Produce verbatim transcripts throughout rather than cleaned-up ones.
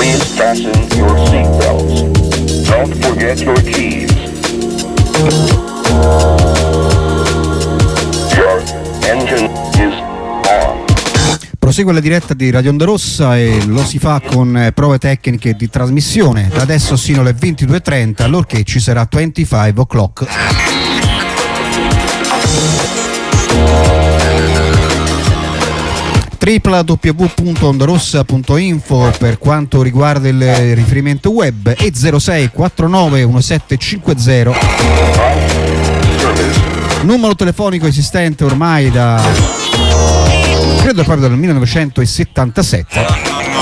Please fasten your seatbelts. Don't forget your keys. Your engine is on. Prosegue la diretta di Radio Onda Rossa e lo si fa con prove tecniche di trasmissione da adesso sino alle ventidue e trenta, allorché ci sarà venticinque o'clock. w w w punto ondarossa punto info per quanto riguarda il riferimento web e zero sei quattantanove diciassette cinquanta, numero telefonico esistente ormai da credo proprio dal millenovecentosettantasette.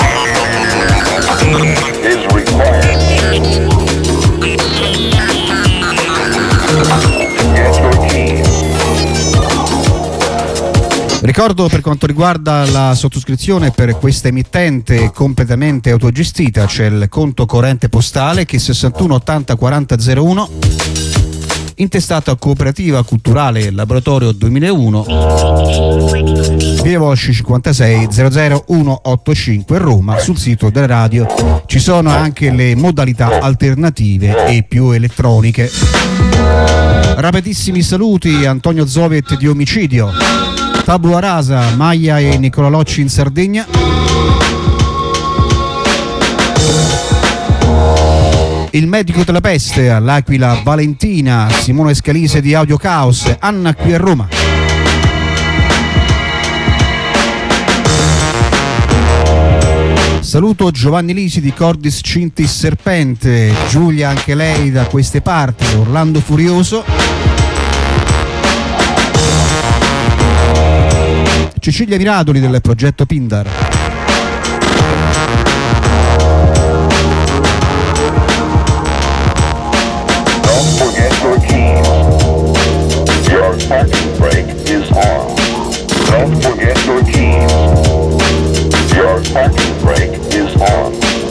Ricordo, per quanto riguarda la sottoscrizione per questa emittente completamente autogestita, c'è il conto corrente postale che è sessantuno ottanta quaranta zero uno, intestato a Cooperativa Culturale Laboratorio duemilauno, via Volsci cinquantasei zero zero uno otto cinque Roma. Sul sito della radio ci sono anche le modalità alternative e più elettroniche. Rapidissimi saluti: Antonio Zovet di Omicidio, Tabula Rasa, Maia e Nicola Locci in Sardegna, il medico della peste all'Aquila Valentina, Simone Scalise di Audio Caos, Anna qui a Roma. Saluto Giovanni Lisi di Cordis Cintis Serpente, Giulia anche lei da queste parti, Orlando Furioso, Cecilia Miradoli del progetto Pindar. Don't forget your keys. Your parking brake is on. Don't forget your keys. Your parking brake is on.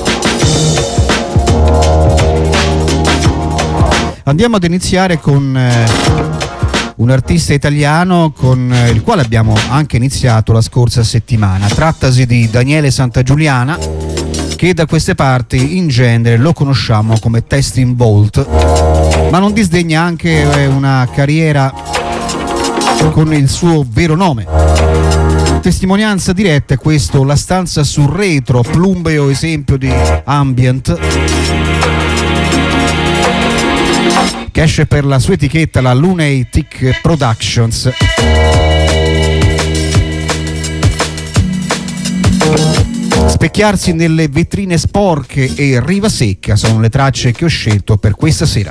Andiamo ad iniziare con eh, un artista italiano con il quale abbiamo anche iniziato la scorsa settimana. Trattasi di Daniele Santagiuliana, che da queste parti in genere lo conosciamo come Testing Vault, ma non disdegna anche una carriera con il suo vero nome. Testimonianza diretta è questo, La stanza sul retro, plumbeo esempio di ambient, che esce per la sua etichetta, la Lunatic Productions. Specchiarsi nelle vetrine sporche e riva secca sono le tracce che ho scelto per questa sera.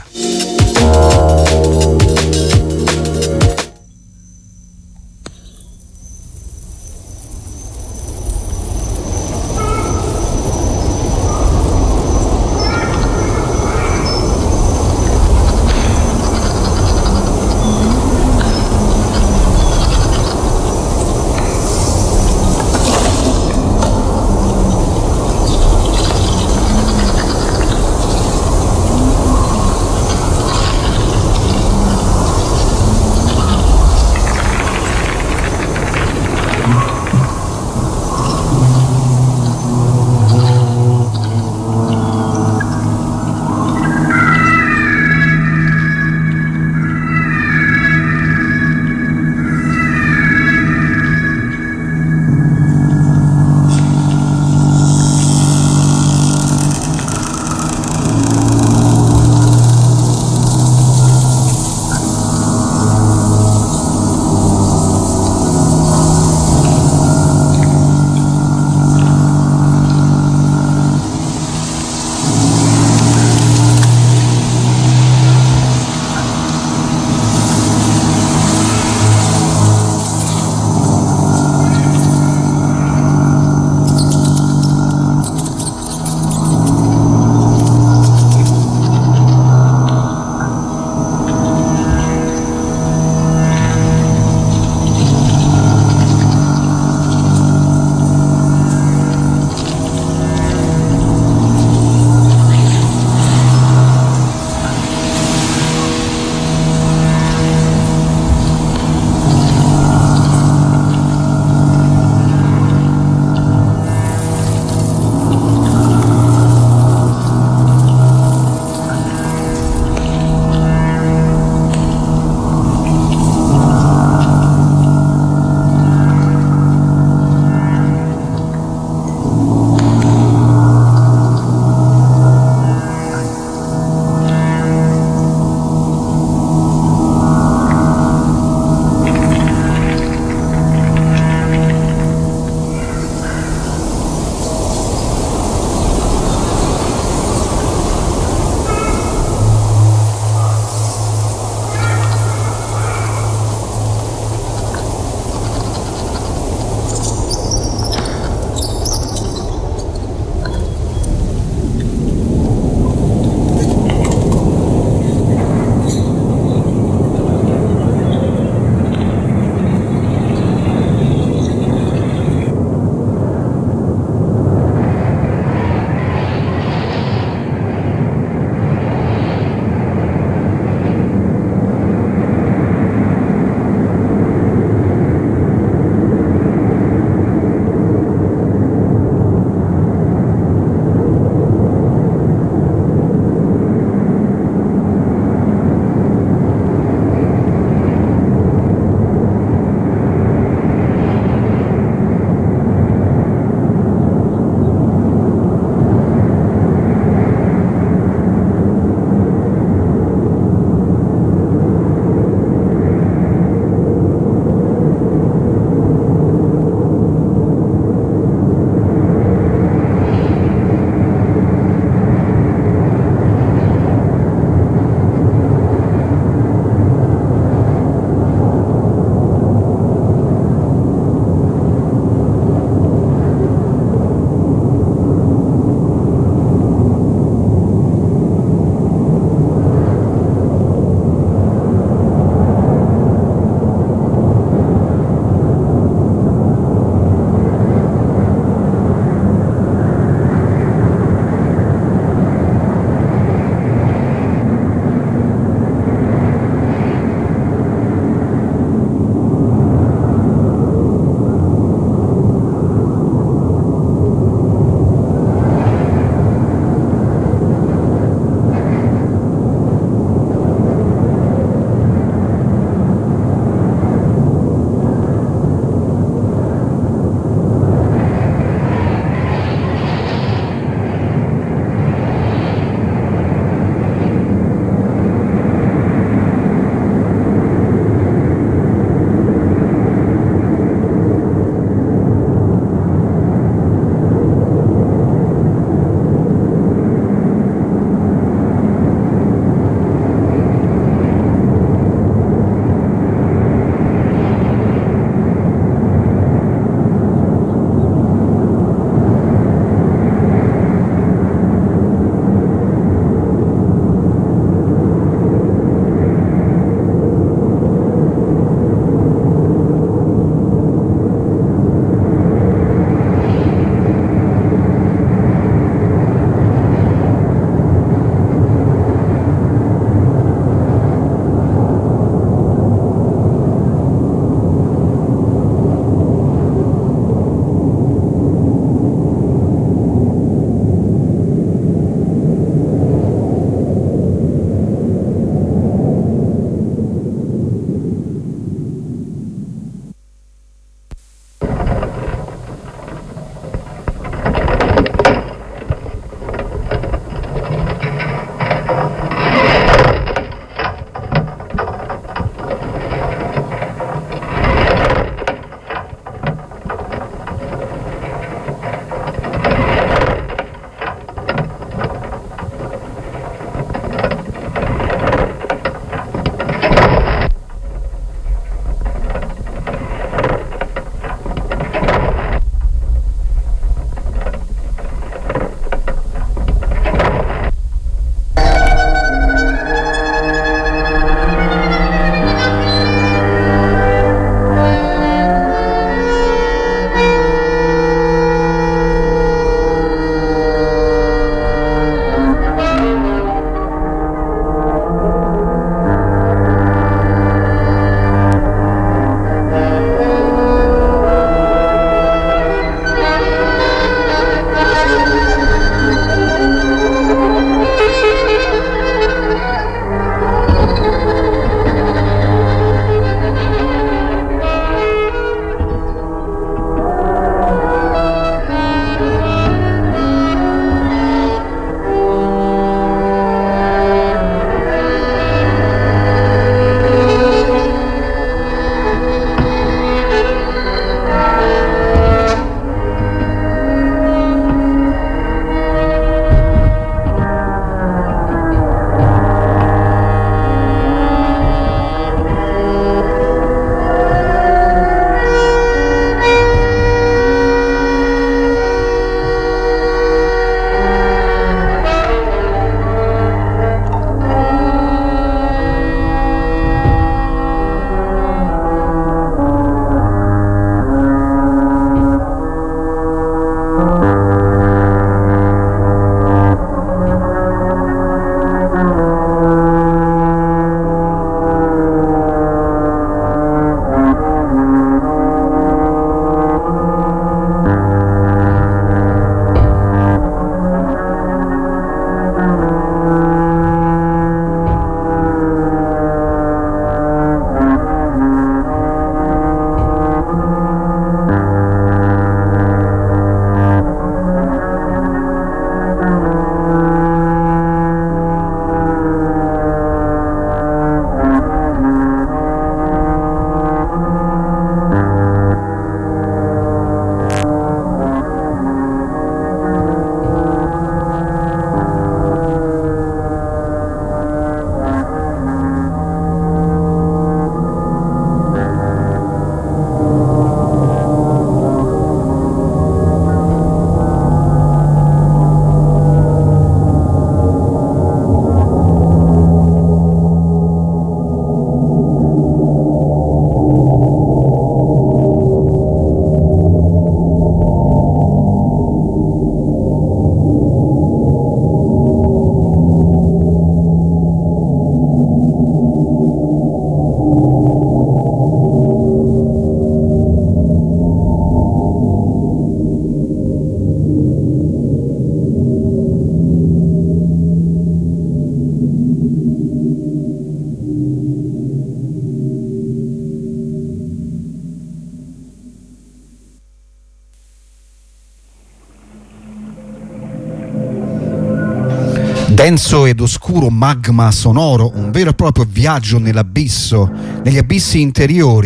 denso ed oscuro magma sonoro, un vero e proprio viaggio nell'abisso, negli abissi interiori.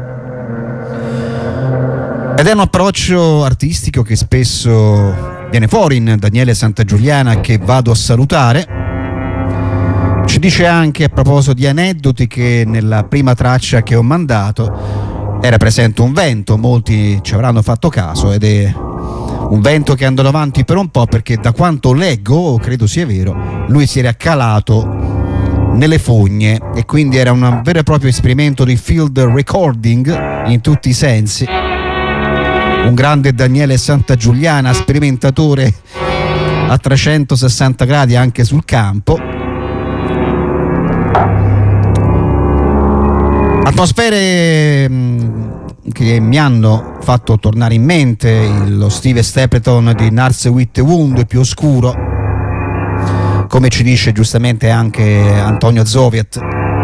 Ed è un approccio artistico che spesso viene fuori in Daniele Santagiuliana, che vado a salutare. Ci dice anche, a proposito di aneddoti, che nella prima traccia che ho mandato era presente un vento, molti ci avranno fatto caso, ed è un vento che è andato avanti per un po', perché da quanto leggo, credo sia vero, lui si era calato nelle fogne e quindi era un vero e proprio esperimento di field recording in tutti i sensi. Un grande Daniele Santagiuliana, sperimentatore a trecentosessanta gradi anche sul campo. Atmosfere che mi hanno fatto tornare in mente lo Steve Stapleton di Nars with the Wound, più oscuro, come ci dice giustamente anche Antonio Zoviet.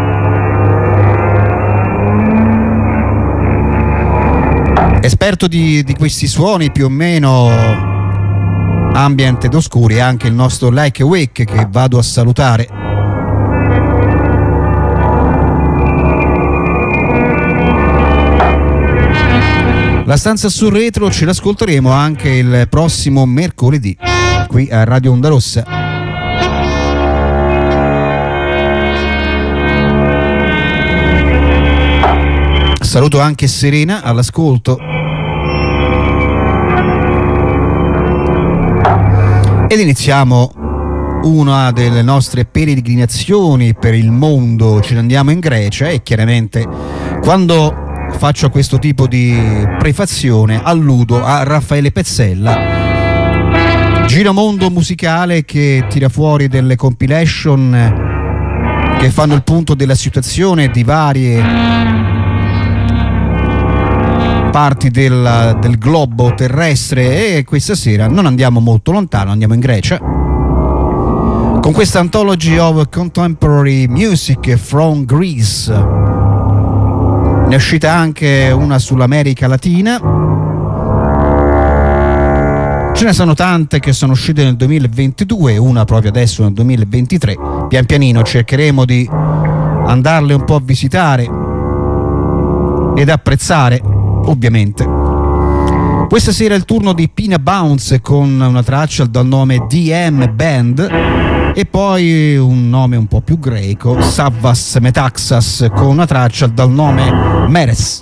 Esperto di, di questi suoni più o meno ambient ed oscuri, anche il nostro Like Awake, che vado a salutare. La stanza sul retro ce l'ascolteremo anche il prossimo mercoledì qui a Radio Onda Rossa. Saluto anche Serena all'ascolto. Ed iniziamo una delle nostre peregrinazioni per il mondo. Ce ne andiamo in Grecia e chiaramente quando faccio questo tipo di prefazione alludo a Raffaele Pezzella, giramondo musicale che tira fuori delle compilation che fanno il punto della situazione di varie parti del, del globo terrestre, e questa sera non andiamo molto lontano, andiamo in Grecia con questa Anthology of Contemporary Music from Greece. Ne è uscita anche una sull'America Latina. Ce ne sono tante che sono uscite nel duemilaventidue, una proprio adesso nel duemilaventitré. Pian pianino cercheremo di andarle un po' a visitare ed apprezzare, ovviamente. Questa sera è il turno di Pina Bounce con una traccia dal nome D M Band, e poi un nome un po' più greco, Savvas Metaxas, con una traccia dal nome Meres.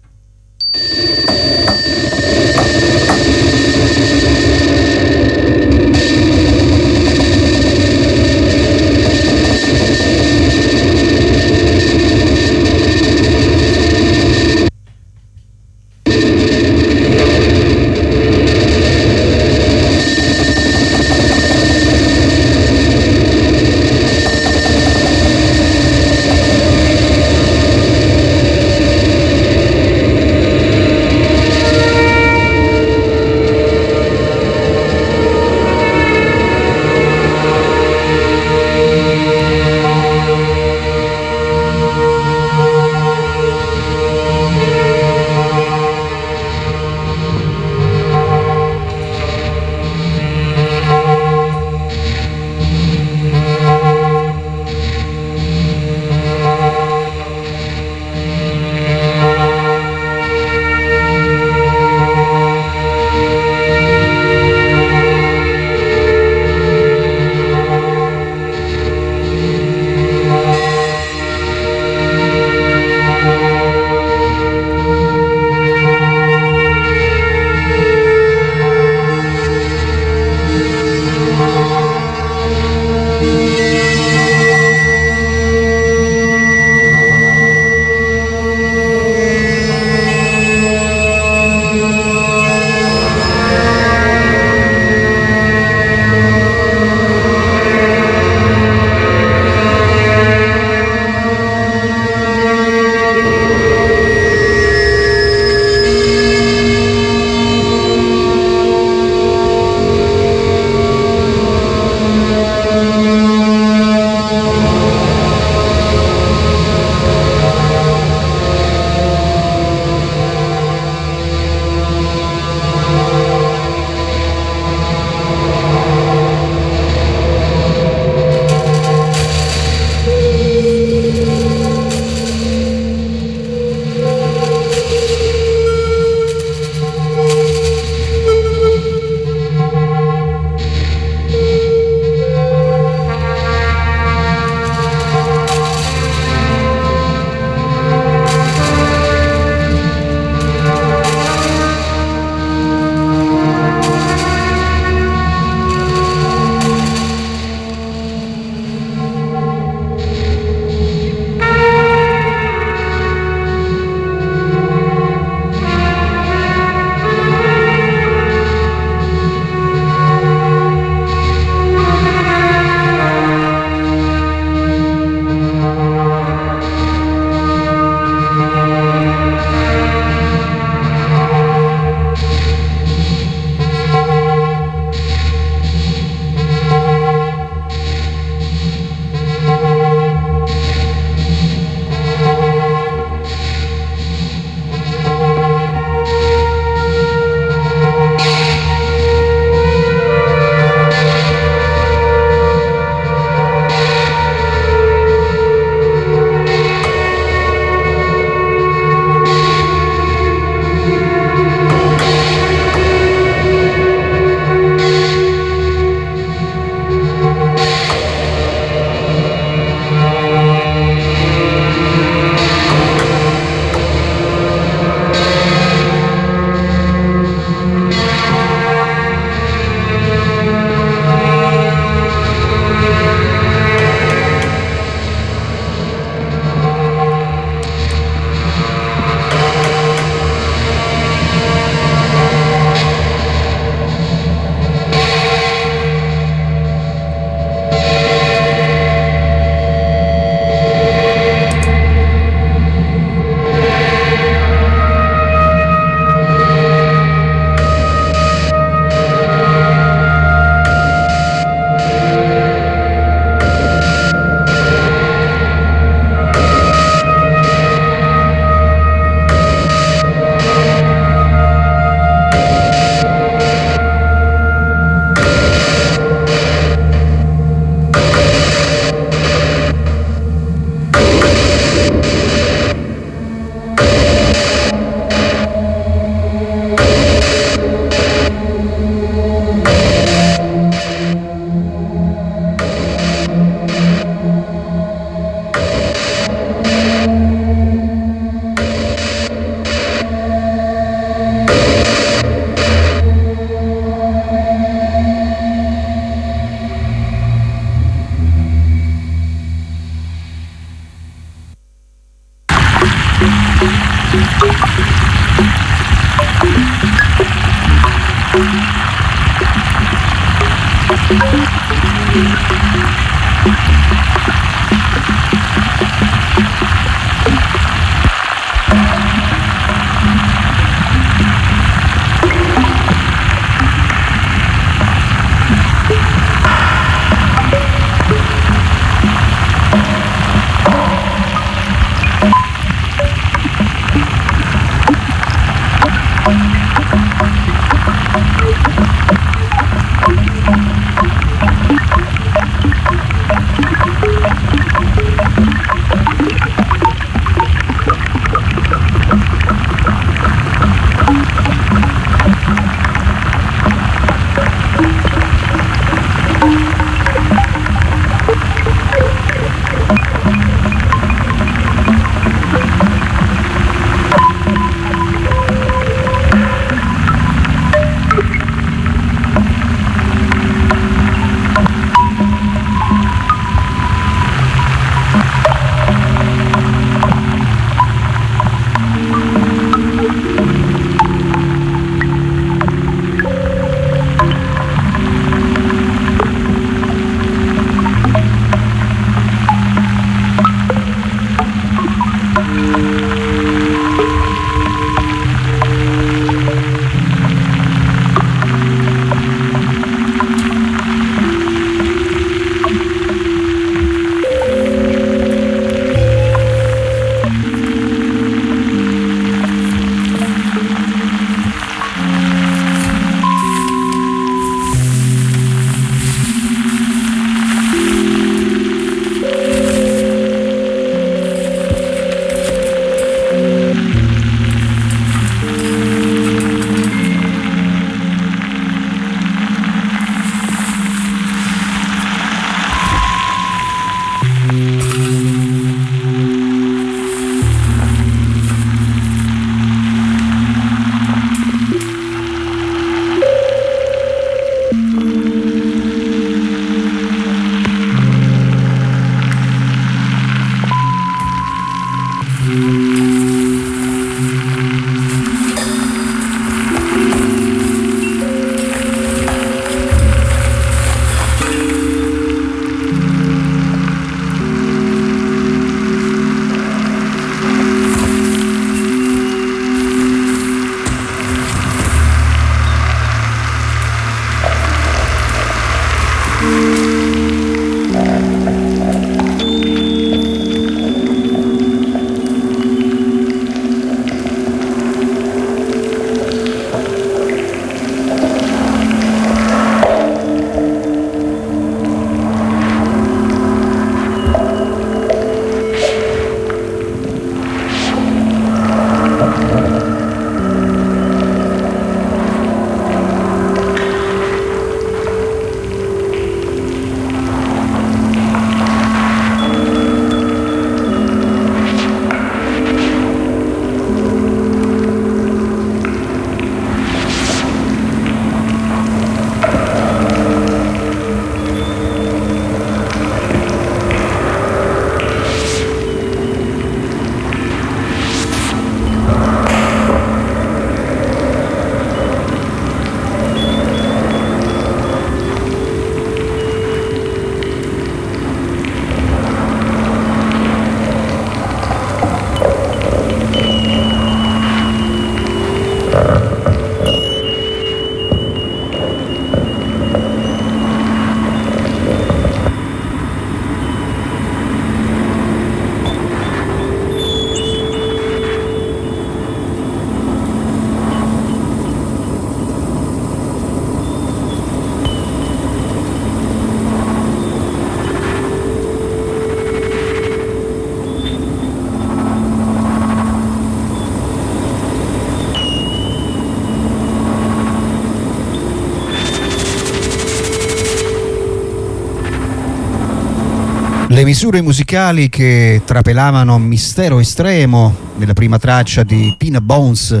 Le misure musicali che trapelavano mistero estremo nella prima traccia di Peanut Bones,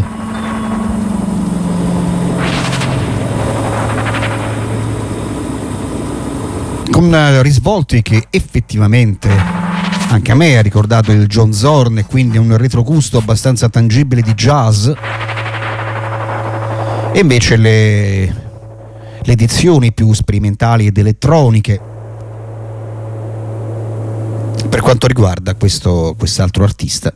con risvolti che effettivamente anche a me ha ricordato il John Zorn, e quindi un retrogusto abbastanza tangibile di jazz. E invece le, le edizioni più sperimentali ed elettroniche per quanto riguarda questo quest'altro artista,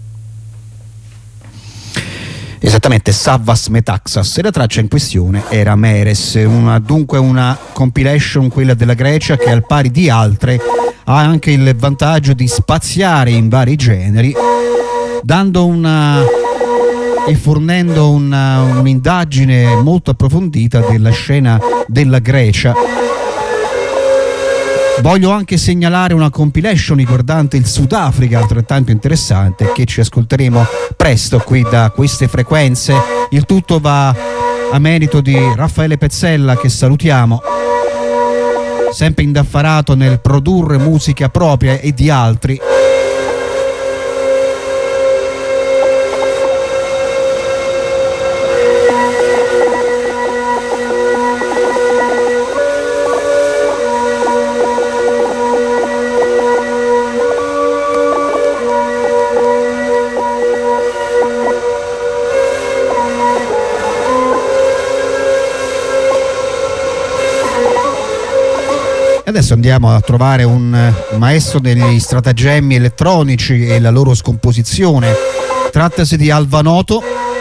esattamente Savvas Metaxas, e la traccia in questione era Meres, una, dunque una compilation, quella della Grecia, che al pari di altre ha anche il vantaggio di spaziare in vari generi, dando una e fornendo una, un'indagine molto approfondita della scena della Grecia. Voglio anche segnalare una compilation riguardante il Sudafrica, altrettanto interessante, che ci ascolteremo presto qui da queste frequenze. Il tutto va a merito di Raffaele Pezzella, che salutiamo, sempre indaffarato nel produrre musica propria e di altri. Adesso andiamo a trovare un maestro degli stratagemmi elettronici e la loro scomposizione. Trattasi di Alva Noto,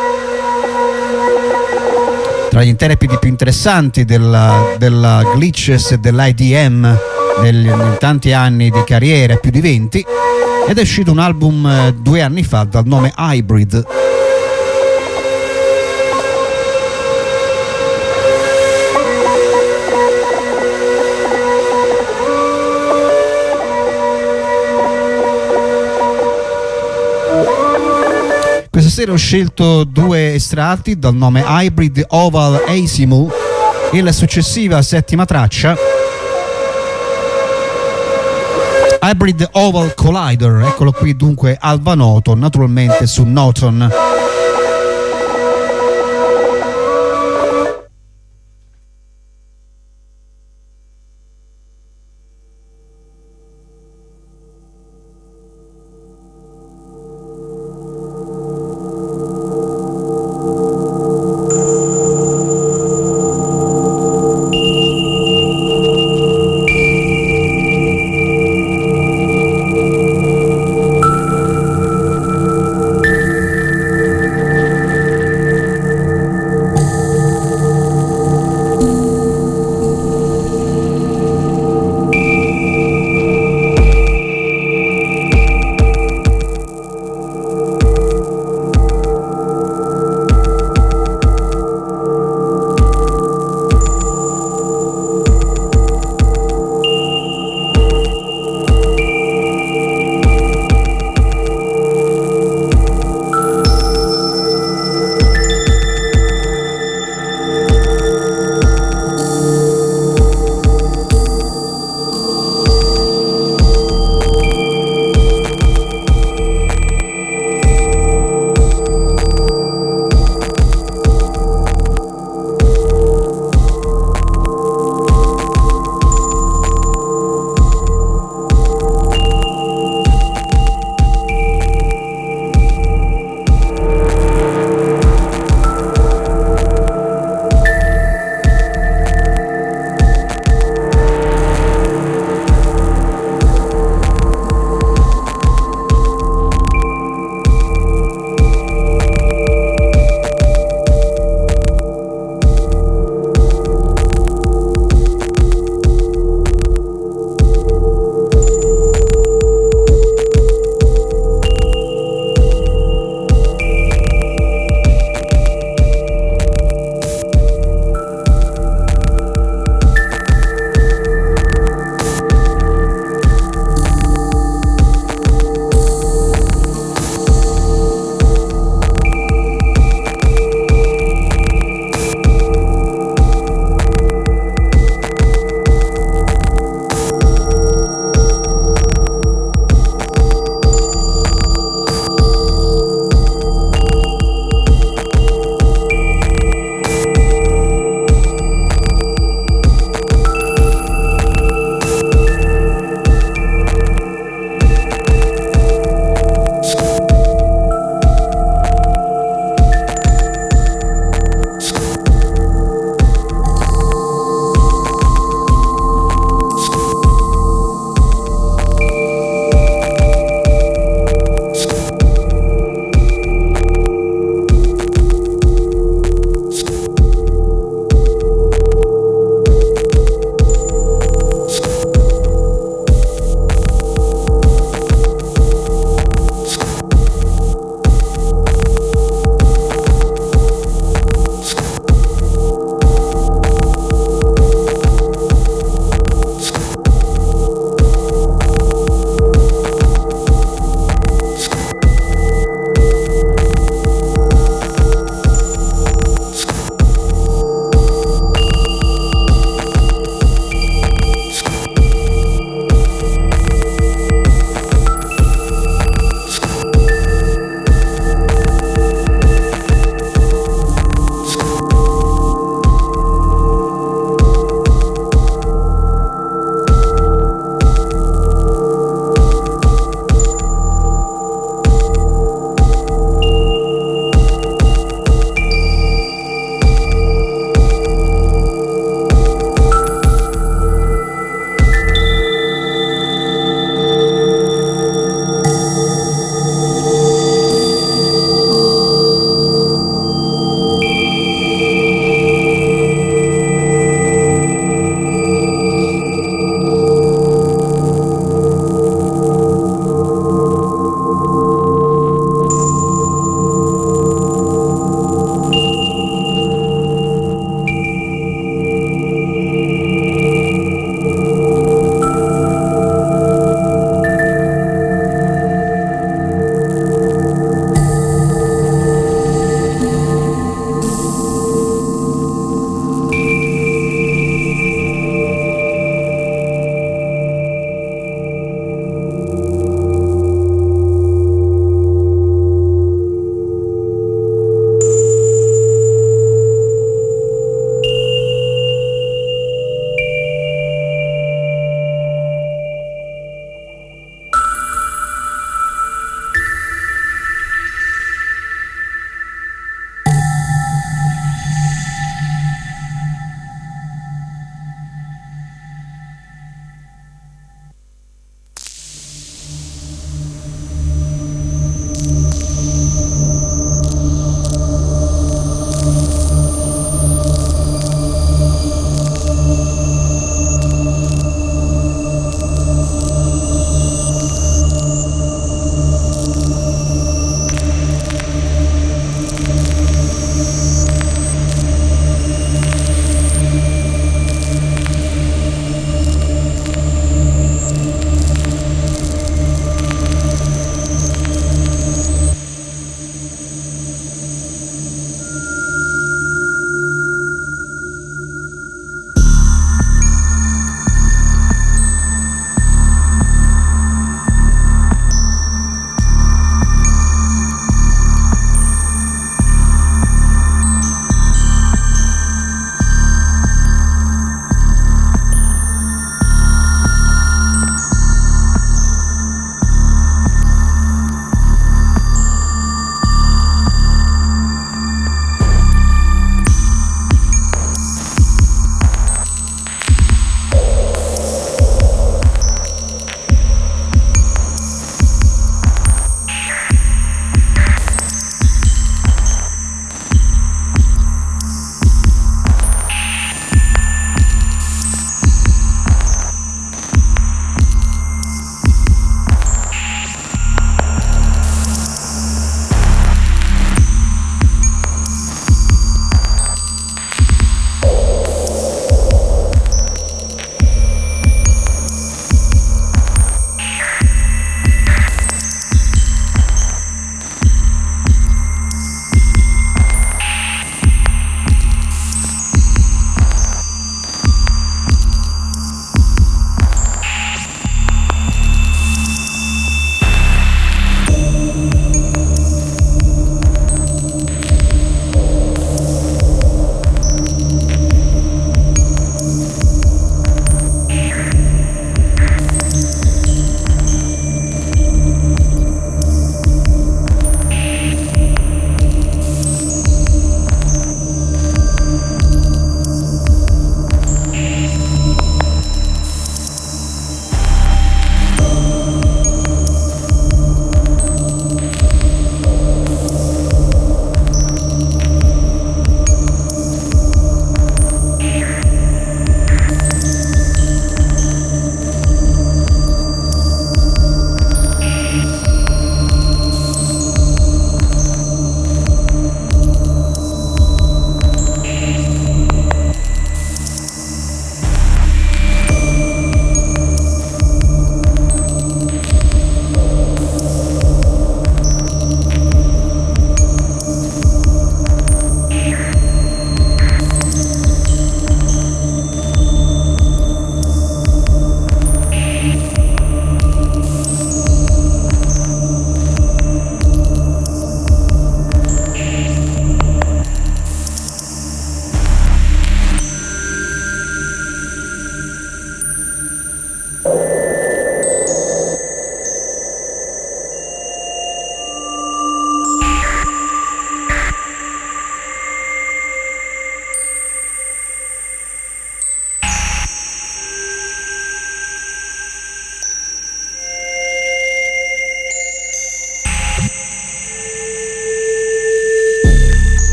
tra gli interpreti più interessanti della, della glitches e dell'I D M negli, in tanti anni di carriera, più di venti, ed è uscito un album eh, due anni fa dal nome Hybrid. Questa sera ho scelto due estratti dal nome Hybrid Oval Azimuth e la successiva settima traccia Hybrid Oval Collider. Eccolo qui dunque Alva Noto, naturalmente su Noton.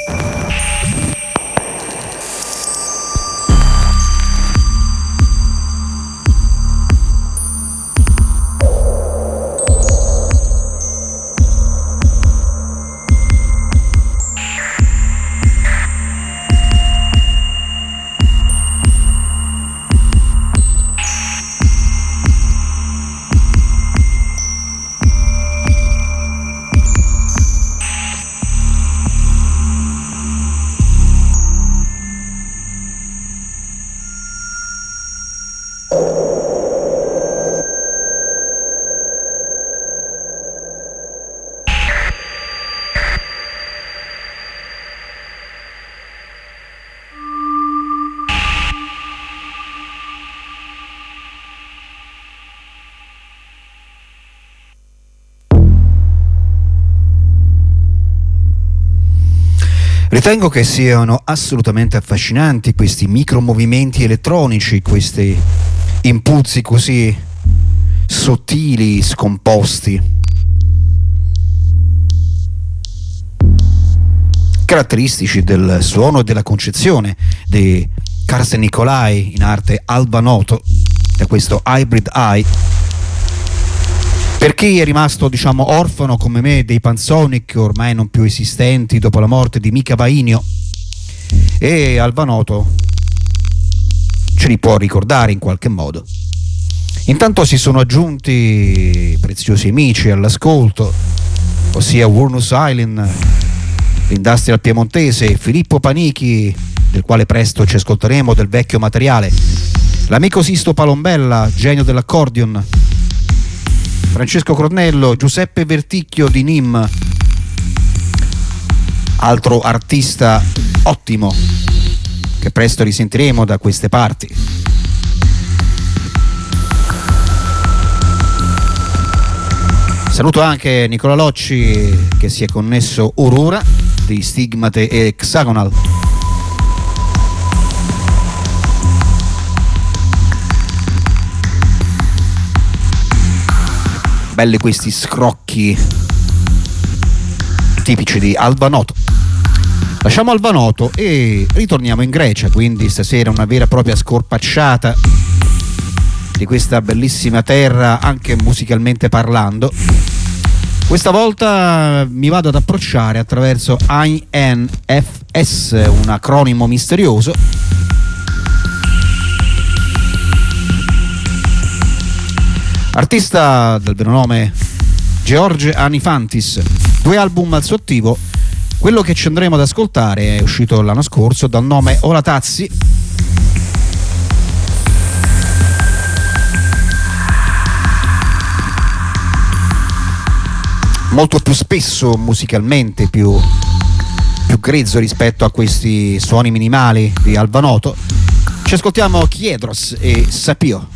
Ritengo che siano assolutamente affascinanti questi micromovimenti elettronici, questi impulsi così sottili, scomposti, caratteristici del suono e della concezione di Carsten Nicolai, in arte Albanoto, da questo Hybrid Eye. Per chi è rimasto, diciamo, orfano come me dei Pansonic, ormai non più esistenti dopo la morte di Mika Vainio, e Albanoto ce li può ricordare in qualche modo. Intanto si sono aggiunti preziosi amici all'ascolto, ossia Warnus Island, l'Industrial Piemontese, e Filippo Panichi, del quale presto ci ascolteremo del vecchio materiale, l'amico Sisto Palombella, genio dell'accordion, Francesco Cornello, Giuseppe Verticchio di Nim, altro artista ottimo che presto risentiremo da queste parti. Saluto anche Nicola Locci, che si è connesso orora, di Stigmate e Hexagonal. Belli questi scrocchi tipici di Albanoto. Lasciamo Albanoto e ritorniamo in Grecia, quindi stasera una vera e propria scorpacciata di questa bellissima terra, anche musicalmente parlando. Questa volta mi vado ad approcciare attraverso I N F S, un acronimo misterioso. Artista dal vero nome George Anifantis, due album al suo attivo. Quello che ci andremo ad ascoltare è uscito l'anno scorso dal nome Olatazzi. Molto più spesso musicalmente, più, più grezzo rispetto a questi suoni minimali di Albanoto. Ci ascoltiamo Chiedros e Sapio.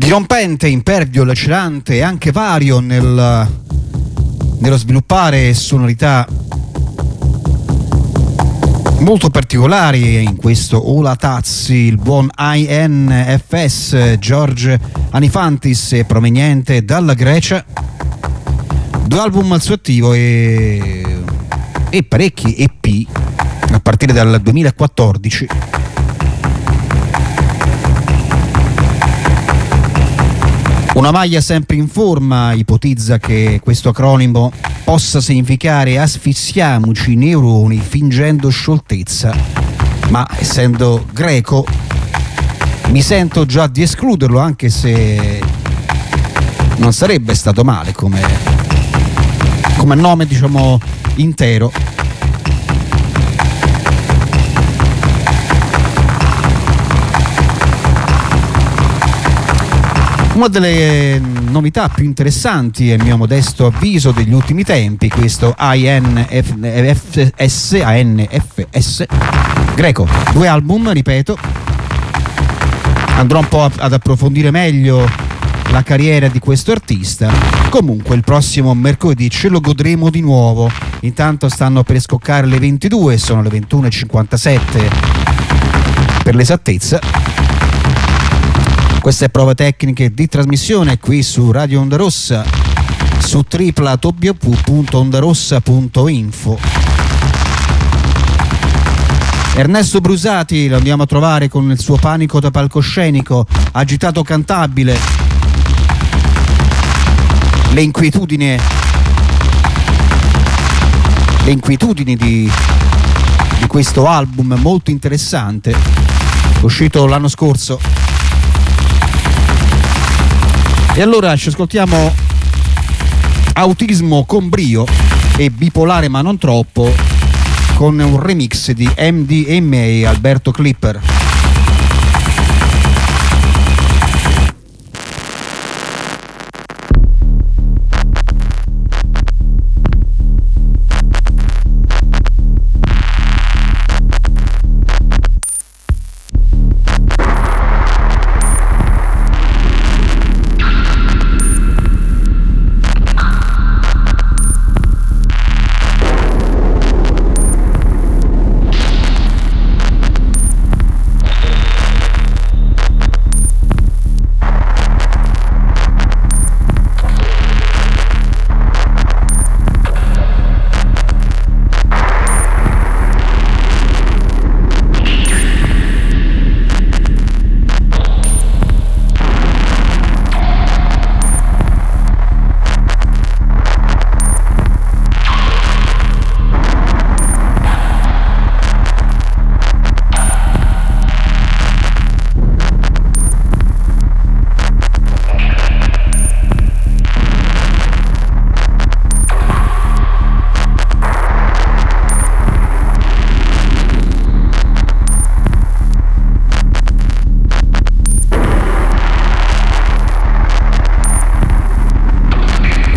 Dirompente, impervio, lacerante e anche vario nel, nello sviluppare sonorità molto particolari in questo Ola Tazzi, il buon I N F S George Anifantis, proveniente dalla Grecia. Due album al suo attivo e, e parecchi E P a partire dal duemilaquattordici. Una maglia sempre in forma ipotizza che questo acronimo possa significare asfissiamoci i neuroni fingendo scioltezza, ma essendo greco mi sento già di escluderlo, anche se non sarebbe stato male come, come nome, diciamo, intero. Una delle novità più interessanti, a mio modesto avviso, degli ultimi tempi, questo I N F S, I N F S greco, due album, ripeto. Andrò un po' ad approfondire meglio la carriera di questo artista. Comunque il prossimo mercoledì ce lo godremo di nuovo. Intanto stanno per scoccare le ventidue, sono le ventuno e cinquantasette per l'esattezza. Queste prove tecniche di trasmissione qui su Radio Onda Rossa, su w w w punto ondarossa punto info. Ernesto Brusati lo andiamo a trovare con il suo Panico da palcoscenico, agitato cantabile, le inquietudini le inquietudini di, di questo album molto interessante, uscito l'anno scorso. E allora ci ascoltiamo Autismo con brio e Bipolare ma non troppo, con un remix di M D M A Alberto Clipper.